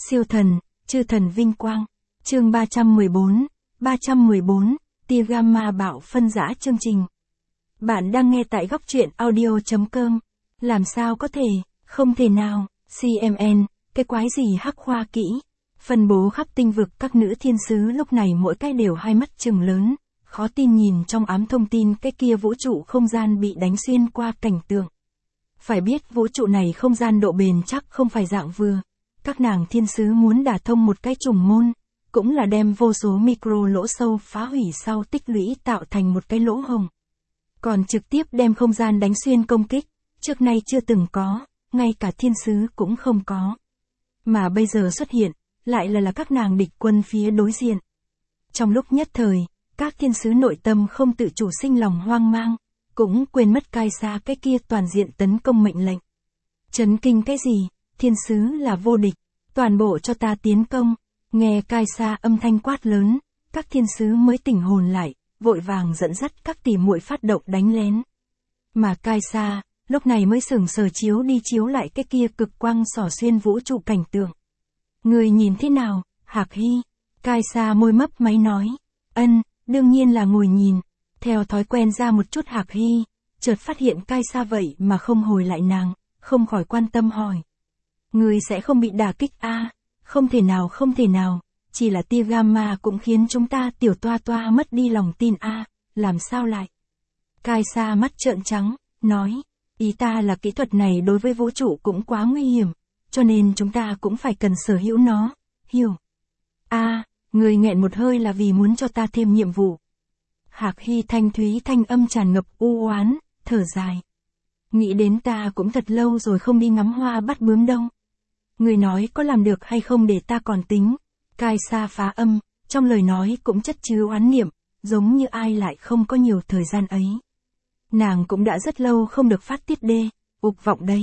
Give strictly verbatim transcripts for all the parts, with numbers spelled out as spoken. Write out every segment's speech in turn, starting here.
Siêu thần, chư thần vinh quang. Chương ba trăm mười bốn, ba trăm mười bốn, tia gamma bạo phân rã chương trình. Bạn đang nghe tại góc truyện audio chấm com. Làm sao có thể, không thể nào, xê em en, cái quái gì hắc khoa kỹ. Phân bố khắp tinh vực các nữ thiên sứ lúc này mỗi cái đều hai mắt trừng lớn, khó tin nhìn trong ám thông tin cái kia vũ trụ không gian bị đánh xuyên qua cảnh tượng. Phải biết vũ trụ này không gian độ bền chắc không phải dạng vừa. Các nàng thiên sứ muốn đả thông một cái trùng môn, cũng là đem vô số micro lỗ sâu phá hủy sau tích lũy tạo thành một cái lỗ hổng. Còn trực tiếp đem không gian đánh xuyên công kích, trước nay chưa từng có, ngay cả thiên sứ cũng không có. Mà bây giờ xuất hiện, lại là là các nàng địch quân phía đối diện. Trong lúc nhất thời, các thiên sứ nội tâm không tự chủ sinh lòng hoang mang, cũng quên mất cai xa cái kia toàn diện tấn công mệnh lệnh. Chấn kinh cái gì, thiên sứ là vô địch, toàn bộ cho ta tiến công. Nghe cai xa âm thanh quát lớn, các thiên sứ mới tỉnh hồn lại, vội vàng dẫn dắt các tỷ muội phát động đánh lén. Mà cai xa, lúc này mới sừng sờ chiếu đi chiếu lại cái kia cực quang xỏ xuyên vũ trụ cảnh tượng. Người nhìn thế nào, Hạc Hy? Cai xa môi mấp máy nói. Ân, đương nhiên là ngồi nhìn. Theo thói quen ra một chút Hạc Hy, chợt phát hiện cai xa vậy mà không hồi lại nàng, không khỏi quan tâm hỏi. Người sẽ không bị đả kích a? À? Không thể nào không thể nào, chỉ là tia gamma cũng khiến chúng ta tiểu toa toa mất đi lòng tin a, à? Làm sao lại? Cai xa mắt trợn trắng, nói, ý ta là kỹ thuật này đối với vũ trụ cũng quá nguy hiểm, cho nên chúng ta cũng phải cần sở hữu nó, hiểu? A, à, người nghẹn một hơi là vì muốn cho ta thêm nhiệm vụ. Hạc Hy thanh thúy thanh âm tràn ngập u oán, thở dài. Nghĩ đến ta cũng thật lâu rồi không đi ngắm hoa bắt bướm đâu. Người nói có làm được hay không để ta còn tính. Cai xa phá âm, trong lời nói cũng chất chứa oán niệm, giống như ai lại không có nhiều thời gian ấy. Nàng cũng đã rất lâu không được phát tiết đê, ục vọng đây.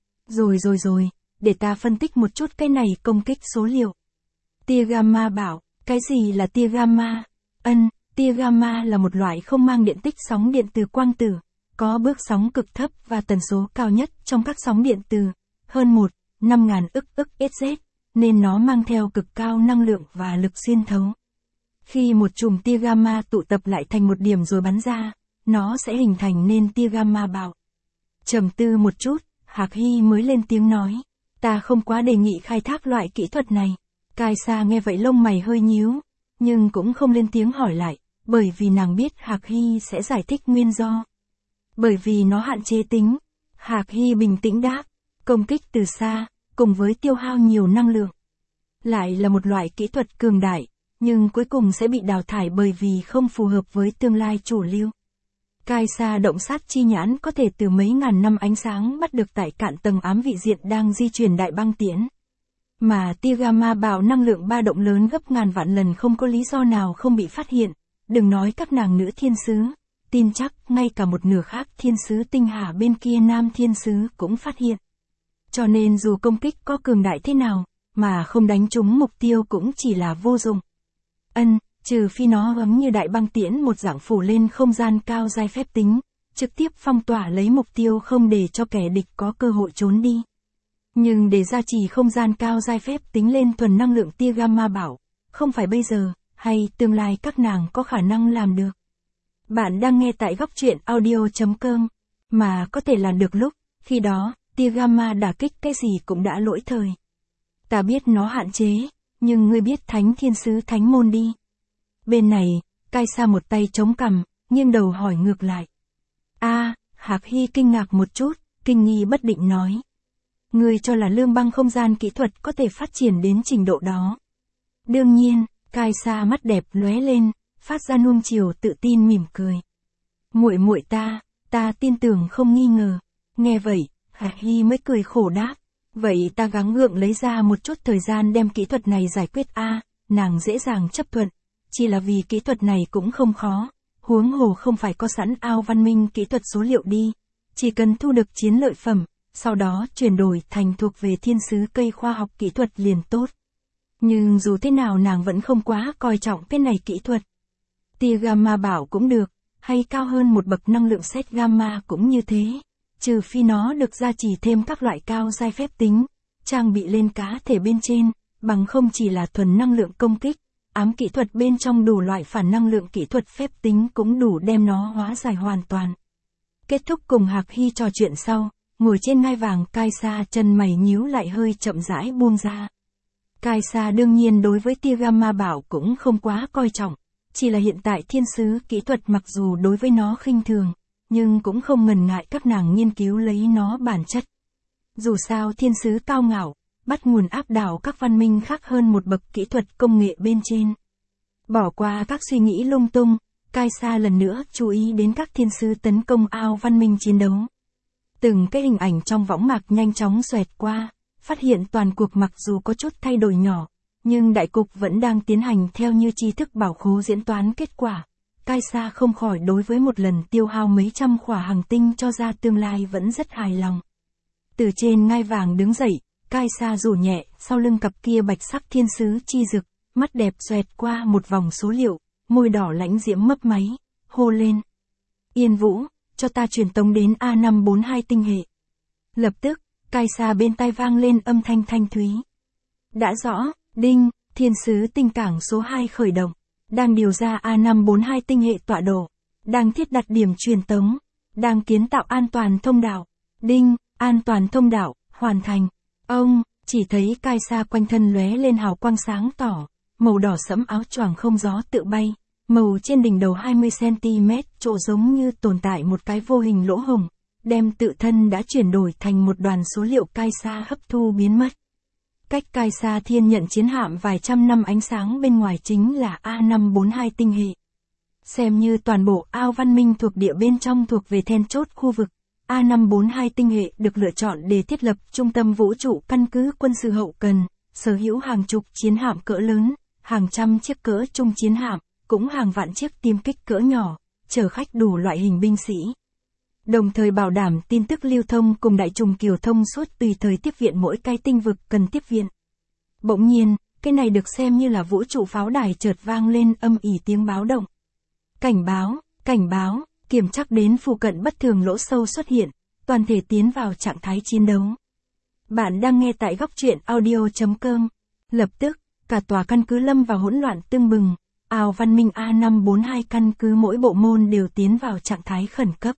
Rồi rồi rồi, để ta phân tích một chút cái này công kích số liệu. Tia gamma bảo, cái gì là tia gamma? Ân, tia gamma là một loại không mang điện tích sóng điện từ quang tử, có bước sóng cực thấp và tần số cao nhất trong các sóng điện từ, hơn một, năm ngàn ức ức Hz, nên nó mang theo cực cao năng lượng và lực xuyên thấu. Khi một chùm tia gamma tụ tập lại thành một điểm rồi bắn ra, nó sẽ hình thành nên tia gamma bạo. Trầm tư một chút, Hạc Hy mới lên tiếng nói, ta không quá đề nghị khai thác loại kỹ thuật này. Cai xa nghe vậy lông mày hơi nhíu, nhưng cũng không lên tiếng hỏi lại, bởi vì nàng biết Hạc Hy sẽ giải thích nguyên do. Bởi vì nó hạn chế tính, Hạc Hy bình tĩnh đáp, công kích từ xa, cùng với tiêu hao nhiều năng lượng. Lại là một loại kỹ thuật cường đại, nhưng cuối cùng sẽ bị đào thải bởi vì không phù hợp với tương lai chủ lưu. Cai xa động sát chi nhãn có thể từ mấy ngàn năm ánh sáng bắt được tại cạn tầng ám vị diện đang di chuyển đại băng tiễn. Mà tia gamma bạo năng lượng ba động lớn gấp ngàn vạn lần không có lý do nào không bị phát hiện, đừng nói các nàng nữ thiên sứ, tin chắc ngay cả một nửa khác thiên sứ tinh hà bên kia nam thiên sứ cũng phát hiện. Cho nên dù công kích có cường đại thế nào, mà không đánh trúng mục tiêu cũng chỉ là vô dụng. Ân, trừ phi nó ấm như đại băng tiễn một dạng phủ lên không gian cao giai phép tính, trực tiếp phong tỏa lấy mục tiêu không để cho kẻ địch có cơ hội trốn đi. Nhưng để gia trì không gian cao giai phép tính lên thuần năng lượng tia gamma bảo, không phải bây giờ, hay tương lai các nàng có khả năng làm được. Bạn đang nghe tại góc truyện audio chấm com, mà có thể làm được lúc, khi đó, tia gamma đả kích cái gì cũng đã lỗi thời. Ta biết nó hạn chế, nhưng ngươi biết thánh thiên sứ thánh môn đi. Bên này, cai xa một tay chống cằm, nghiêng đầu hỏi ngược lại. A, à, Hạc Hy kinh ngạc một chút, kinh nghi bất định nói. Ngươi cho là lương băng không gian kỹ thuật có thể phát triển đến trình độ đó. Đương nhiên, cai xa mắt đẹp lóe lên, phát ra nuông chiều tự tin mỉm cười. Muội muội ta, ta tin tưởng không nghi ngờ. Nghe vậy, Hạc Hy mới cười khổ đáp. Vậy ta gắng gượng lấy ra một chút thời gian đem kỹ thuật này giải quyết a, à, nàng dễ dàng chấp thuận. Chỉ là vì kỹ thuật này cũng không khó, huống hồ không phải có sẵn ao văn minh kỹ thuật số liệu đi. Chỉ cần thu được chiến lợi phẩm, sau đó chuyển đổi thành thuộc về thiên sứ cây khoa học kỹ thuật liền tốt. Nhưng dù thế nào nàng vẫn không quá coi trọng cái này kỹ thuật. Tia gamma bảo cũng được, hay cao hơn một bậc năng lượng xét gamma cũng như thế. Trừ phi nó được gia trì thêm các loại cao giai phép tính, trang bị lên cá thể bên trên, bằng không chỉ là thuần năng lượng công kích, ám kỹ thuật bên trong đủ loại phản năng lượng kỹ thuật phép tính cũng đủ đem nó hóa giải hoàn toàn. Kết thúc cùng Hạc Hy trò chuyện sau, ngồi trên ngai vàng Kaisa chân mày nhíu lại hơi chậm rãi buông ra. Kaisa đương nhiên đối với tia gamma bảo cũng không quá coi trọng, chỉ là hiện tại thiên sứ kỹ thuật mặc dù đối với nó khinh thường, nhưng cũng không ngần ngại các nàng nghiên cứu lấy nó bản chất. Dù sao thiên sứ cao ngạo, bắt nguồn áp đảo các văn minh khác hơn một bậc kỹ thuật công nghệ bên trên. Bỏ qua các suy nghĩ lung tung, Kaisa lần nữa chú ý đến các thiên sứ tấn công ao văn minh chiến đấu. Từng cái hình ảnh trong võng mạc nhanh chóng xoẹt qua, phát hiện toàn cuộc mặc dù có chút thay đổi nhỏ, nhưng đại cục vẫn đang tiến hành theo như tri thức bảo khố diễn toán kết quả. Kaisa không khỏi đối với một lần tiêu hao mấy trăm khỏa hành tinh cho ra tương lai vẫn rất hài lòng. Từ trên ngai vàng đứng dậy, Kaisa rủ nhẹ, sau lưng cặp kia bạch sắc thiên sứ chi rực, mắt đẹp xoẹt qua một vòng số liệu, môi đỏ lãnh diễm mấp máy, hô lên. Yên Vũ, cho ta truyền tống đến A năm bốn hai tinh hệ. Lập tức, Kaisa bên tai vang lên âm thanh thanh thúy. Đã rõ, đinh, thiên sứ tinh cảng số hai khởi động, đang điều ra A năm bốn hai tinh hệ tọa độ, đang thiết đặt điểm truyền tống, đang kiến tạo an toàn thông đạo, đinh, an toàn thông đạo, hoàn thành. Ông, chỉ thấy Kaisa quanh thân lóe lên hào quang sáng tỏ, màu đỏ sẫm áo choàng không gió tự bay, màu trên đỉnh đầu hai mươi xăng-ti-mét chỗ giống như tồn tại một cái vô hình lỗ hổng, đem tự thân đã chuyển đổi thành một đoàn số liệu Kaisa hấp thu biến mất. Cách Kaisa thiên nhận chiến hạm vài trăm năm ánh sáng bên ngoài chính là A năm bốn hai tinh hệ. Xem như toàn bộ ao văn minh thuộc địa bên trong thuộc về then chốt khu vực, A năm bốn hai tinh hệ được lựa chọn để thiết lập trung tâm vũ trụ căn cứ quân sự hậu cần, sở hữu hàng chục chiến hạm cỡ lớn, hàng trăm chiếc cỡ trung chiến hạm, cũng hàng vạn chiếc tiêm kích cỡ nhỏ, chở khách đủ loại hình binh sĩ. Đồng thời bảo đảm tin tức lưu thông cùng đại trùng kiều thông suốt tùy thời tiếp viện mỗi cái tinh vực cần tiếp viện. Bỗng nhiên, cái này được xem như là vũ trụ pháo đài chợt vang lên âm ỉ tiếng báo động. Cảnh báo, cảnh báo, kiểm chắc đến phụ cận bất thường lỗ sâu xuất hiện, toàn thể tiến vào trạng thái chiến đấu. Bạn đang nghe tại góc truyện audio chấm com. Lập tức, cả tòa căn cứ lâm vào hỗn loạn tưng bừng, ao văn minh A năm bốn hai căn cứ mỗi bộ môn đều tiến vào trạng thái khẩn cấp.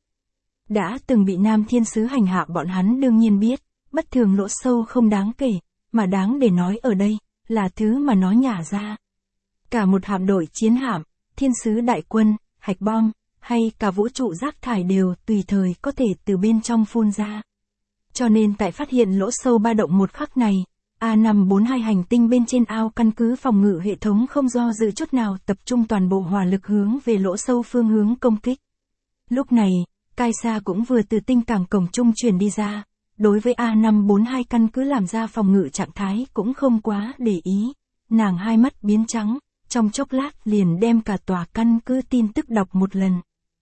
Đã từng bị nam thiên sứ hành hạ bọn hắn đương nhiên biết, bất thường lỗ sâu không đáng kể, mà đáng để nói ở đây, là thứ mà nó nhả ra. Cả một hạm đội chiến hạm, thiên sứ đại quân, hạch bom, hay cả vũ trụ rác thải đều tùy thời có thể từ bên trong phun ra. Cho nên tại phát hiện lỗ sâu ba động một khắc này, A năm bốn hai hành tinh bên trên ao căn cứ phòng ngự hệ thống không do dự chút nào tập trung toàn bộ hỏa lực hướng về lỗ sâu phương hướng công kích. Lúc này, Kaisa cũng vừa từ tinh cảng cổng trung chuyển đi ra, đối với A năm bốn hai căn cứ làm ra phòng ngự trạng thái cũng không quá để ý, nàng hai mắt biến trắng, trong chốc lát liền đem cả tòa căn cứ tin tức đọc một lần.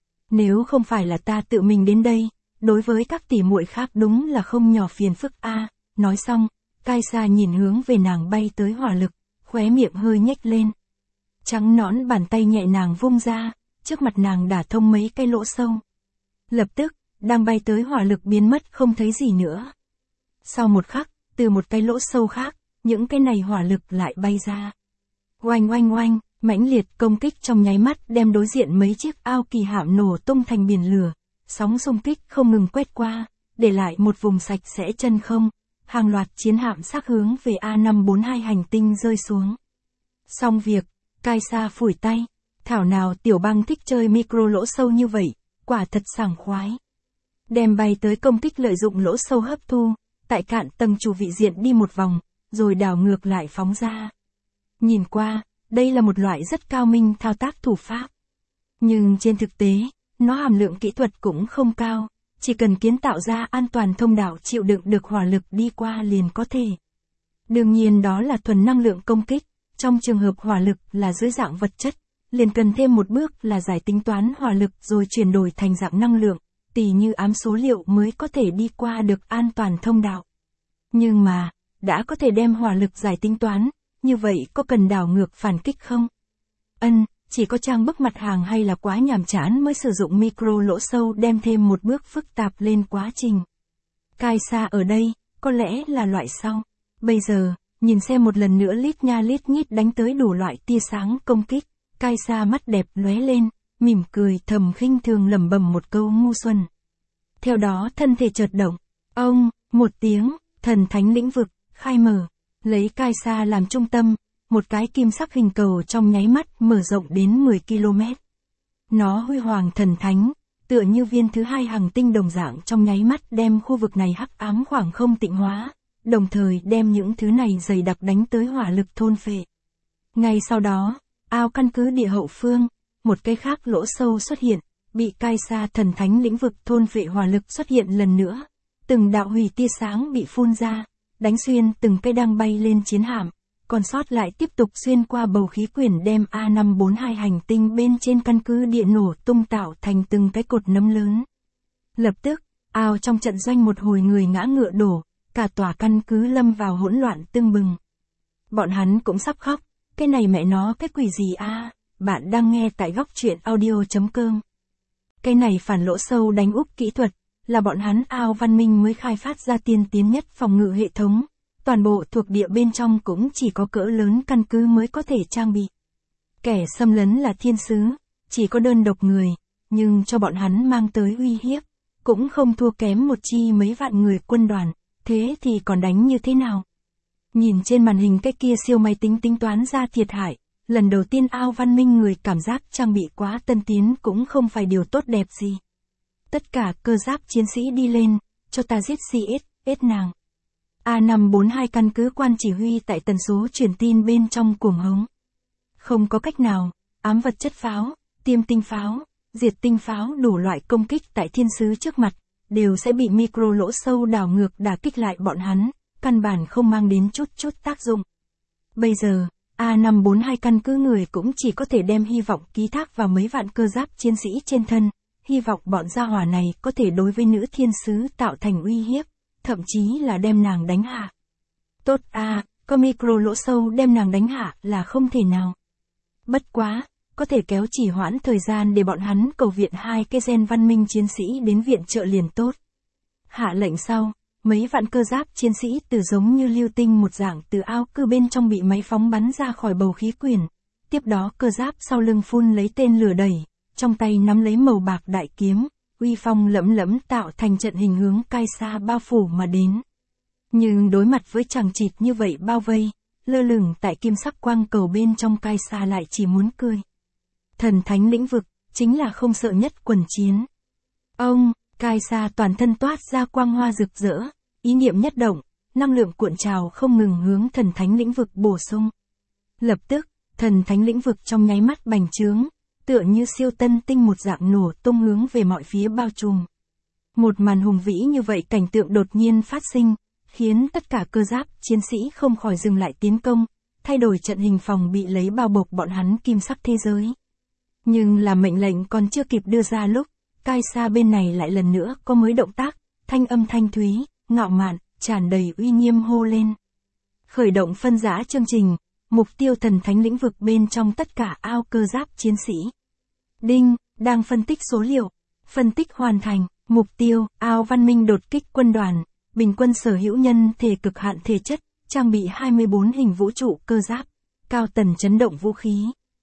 Nếu không phải là ta tự mình đến đây, đối với các tỷ muội khác đúng là không nhỏ phiền phức a. Nói xong, Kaisa nhìn hướng về nàng bay tới hỏa lực, khóe miệng hơi nhếch lên. Trắng nõn bàn tay nhẹ nàng vung ra, trước mặt nàng đả thông mấy cái lỗ sâu. Lập tức, đang bay tới hỏa lực biến mất không thấy gì nữa. Sau một khắc, từ một cái lỗ sâu khác, những cái này hỏa lực lại bay ra. Oanh oanh oanh, mãnh liệt công kích trong nháy mắt đem đối diện mấy chiếc ao kỳ hạm nổ tung thành biển lửa, sóng xung kích không ngừng quét qua, để lại một vùng sạch sẽ chân không, hàng loạt chiến hạm xác hướng về A năm bốn hai hành tinh rơi xuống. Xong việc, Kaisa phủi tay, thảo nào tiểu băng thích chơi micro lỗ sâu như vậy, quả thật sảng khoái. Đem bay tới công kích lợi dụng lỗ sâu hấp thu, tại cạn tầng chủ vị diện đi một vòng, rồi đảo ngược lại phóng ra. Nhìn qua, đây là một loại rất cao minh thao tác thủ pháp. Nhưng trên thực tế, nó hàm lượng kỹ thuật cũng không cao, chỉ cần kiến tạo ra an toàn thông đạo chịu đựng được hỏa lực đi qua liền có thể. Đương nhiên đó là thuần năng lượng công kích, trong trường hợp hỏa lực là dưới dạng vật chất, liền cần thêm một bước là giải tính toán hỏa lực rồi chuyển đổi thành dạng năng lượng, tỉ như ám số liệu mới có thể đi qua được an toàn thông đạo. Nhưng mà, đã có thể đem hỏa lực giải tính toán, như vậy có cần đảo ngược phản kích không? Ân, chỉ có trang bức mặt hàng hay là quá nhàm chán mới sử dụng micro lỗ sâu đem thêm một bước phức tạp lên quá trình. Kaisa ở đây, có lẽ là loại sau. Bây giờ, nhìn xem một lần nữa lít nha lít nhít đánh tới đủ loại tia sáng công kích, Kaisa mắt đẹp lóe lên, mỉm cười thầm khinh thường lẩm bẩm một câu ngu xuẩn. Theo đó thân thể chợt động, ông, một tiếng, thần thánh lĩnh vực, khai mở, lấy Kaisa làm trung tâm, một cái kim sắc hình cầu trong nháy mắt mở rộng đến mười ki lô mét. Nó huy hoàng thần thánh, tựa như viên thứ hai hành tinh đồng dạng trong nháy mắt đem khu vực này hắc ám khoảng không tịnh hóa, đồng thời đem những thứ này dày đặc đánh tới hỏa lực thôn phệ. Ngay sau đó, ao căn cứ địa hậu phương, một cái khác lỗ sâu xuất hiện, bị Kaisa thần thánh lĩnh vực thôn phệ hỏa lực xuất hiện lần nữa. Từng đạo hủy tia sáng bị phun ra, đánh xuyên từng cây đang bay lên chiến hạm, còn sót lại tiếp tục xuyên qua bầu khí quyển đem A năm bốn hai hành tinh bên trên căn cứ địa nổ tung tạo thành từng cái cột nấm lớn. Lập tức, ao trong trận doanh một hồi người ngã ngựa đổ, cả tòa căn cứ lâm vào hỗn loạn tưng bừng. Bọn hắn cũng sắp khóc, cái này mẹ nó cái quỷ gì a? Bạn đang nghe tại góc truyện audio chấm com. Cái này phản lỗ sâu đánh úp kỹ thuật, là bọn hắn ao văn minh mới khai phát ra tiên tiến nhất phòng ngự hệ thống, toàn bộ thuộc địa bên trong cũng chỉ có cỡ lớn căn cứ mới có thể trang bị. Kẻ xâm lấn là thiên sứ, chỉ có đơn độc người, nhưng cho bọn hắn mang tới uy hiếp, cũng không thua kém một chi mấy vạn người quân đoàn, thế thì còn đánh như thế nào? Nhìn trên màn hình cái kia siêu máy tính tính toán ra thiệt hại, lần đầu tiên ao văn minh người cảm giác trang bị quá tân tiến cũng không phải điều tốt đẹp gì. Tất cả cơ giáp chiến sĩ đi lên, cho ta giết xê ét ét nàng. A năm bốn hai căn cứ quan chỉ huy tại tần số truyền tin bên trong cuồng hống. Không có cách nào, ám vật chất pháo, tiêm tinh pháo, diệt tinh pháo đủ loại công kích tại thiên sứ trước mặt, đều sẽ bị micro lỗ sâu đảo ngược đả kích lại bọn hắn, căn bản không mang đến chút chút tác dụng. Bây giờ, A năm bốn hai căn cứ người cũng chỉ có thể đem hy vọng ký thác vào mấy vạn cơ giáp chiến sĩ trên thân, hy vọng bọn gia hỏa này có thể đối với nữ thiên sứ tạo thành uy hiếp, thậm chí là đem nàng đánh hạ. Tốt a, có micro lỗ sâu đem nàng đánh hạ là không thể nào. Bất quá, có thể kéo chỉ hoãn thời gian để bọn hắn cầu viện hai cái gen văn minh chiến sĩ đến viện trợ liền tốt. Hạ lệnh sau, mấy vạn cơ giáp chiến sĩ từ giống như lưu tinh một dạng từ ao cư bên trong bị máy phóng bắn ra khỏi bầu khí quyển. Tiếp đó cơ giáp sau lưng phun lấy tên lửa đẩy, trong tay nắm lấy màu bạc đại kiếm, uy phong lẫm lẫm tạo thành trận hình hướng Kaisa bao phủ mà đến. Nhưng đối mặt với chằng chịt như vậy bao vây, lơ lửng tại kim sắc quang cầu bên trong Kaisa lại chỉ muốn cười. Thần thánh lĩnh vực, chính là không sợ nhất quần chiến. Ông, Kaisa toàn thân toát ra quang hoa rực rỡ, ý niệm nhất động, năng lượng cuộn trào không ngừng hướng thần thánh lĩnh vực bổ sung. Lập tức, thần thánh lĩnh vực trong nháy mắt bành trướng, tựa như siêu tân tinh một dạng nổ tung hướng về mọi phía bao trùm. Một màn hùng vĩ như vậy cảnh tượng đột nhiên phát sinh, khiến tất cả cơ giáp chiến sĩ không khỏi dừng lại tiến công, thay đổi trận hình phòng bị lấy bao bọc bọn hắn kim sắc thế giới. Nhưng là mệnh lệnh còn chưa kịp đưa ra lúc, Kaisa bên này lại lần nữa có mới động tác, thanh âm thanh thúy, ngạo mạn, tràn đầy uy nghiêm hô lên. Khởi động phân rã chương trình, mục tiêu thần thánh lĩnh vực bên trong tất cả ao cơ giáp chiến sĩ. Đinh, đang phân tích số liệu. Phân tích hoàn thành, mục tiêu, ao văn minh đột kích quân đoàn, bình quân sở hữu nhân thể cực hạn thể chất, trang bị hai mươi bốn hình vũ trụ cơ giáp, cao tần chấn động vũ khí.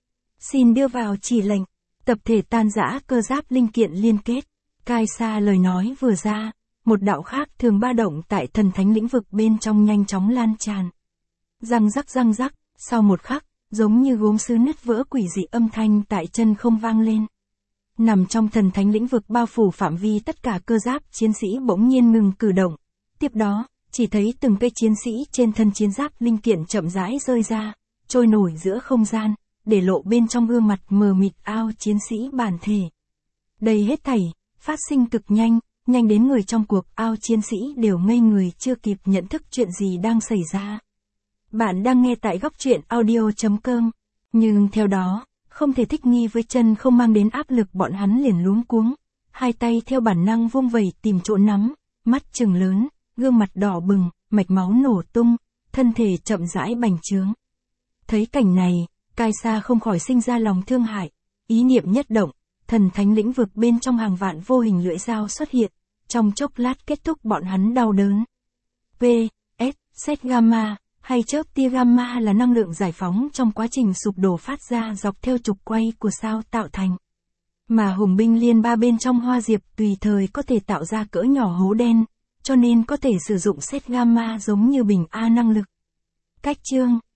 Xin đưa vào chỉ lệnh, tập thể tan rã cơ giáp linh kiện liên kết. Kaisa lời nói vừa ra, một đạo khác thường ba động tại thần thánh lĩnh vực bên trong nhanh chóng lan tràn. Răng rắc răng rắc, sau một khắc, giống như gốm sứ nứt vỡ quỷ dị âm thanh tại chân không vang lên. Nằm trong thần thánh lĩnh vực bao phủ phạm vi tất cả cơ giáp chiến sĩ bỗng nhiên ngừng cử động. Tiếp đó, chỉ thấy từng cây chiến sĩ trên thân chiến giáp linh kiện chậm rãi rơi ra, trôi nổi giữa không gian, để lộ bên trong gương mặt mờ mịt ao chiến sĩ bản thể. Đây hết thảy, phát sinh cực nhanh, nhanh đến người trong cuộc ao chiến sĩ đều ngây người chưa kịp nhận thức chuyện gì đang xảy ra. Bạn đang nghe tại góc truyện audio chấm com, nhưng theo đó, không thể thích nghi với chân không mang đến áp lực bọn hắn liền luống cuống, hai tay theo bản năng vung vẩy tìm chỗ nắm, mắt trừng lớn, gương mặt đỏ bừng, mạch máu nổ tung, thân thể chậm rãi bành trướng. Thấy cảnh này, Kaisa không khỏi sinh ra lòng thương hại, ý niệm nhất động, thần thánh lĩnh vực bên trong hàng vạn vô hình lưỡi dao xuất hiện, trong chốc lát kết thúc bọn hắn đau đớn. P. S. Set Gamma, hay chớp tia gamma là năng lượng giải phóng trong quá trình sụp đổ phát ra dọc theo trục quay của sao tạo thành. Mà hùng binh liên ba bên trong hoa diệp tùy thời có thể tạo ra cỡ nhỏ hố đen, cho nên có thể sử dụng sét gamma giống như bình A năng lực. Cách chương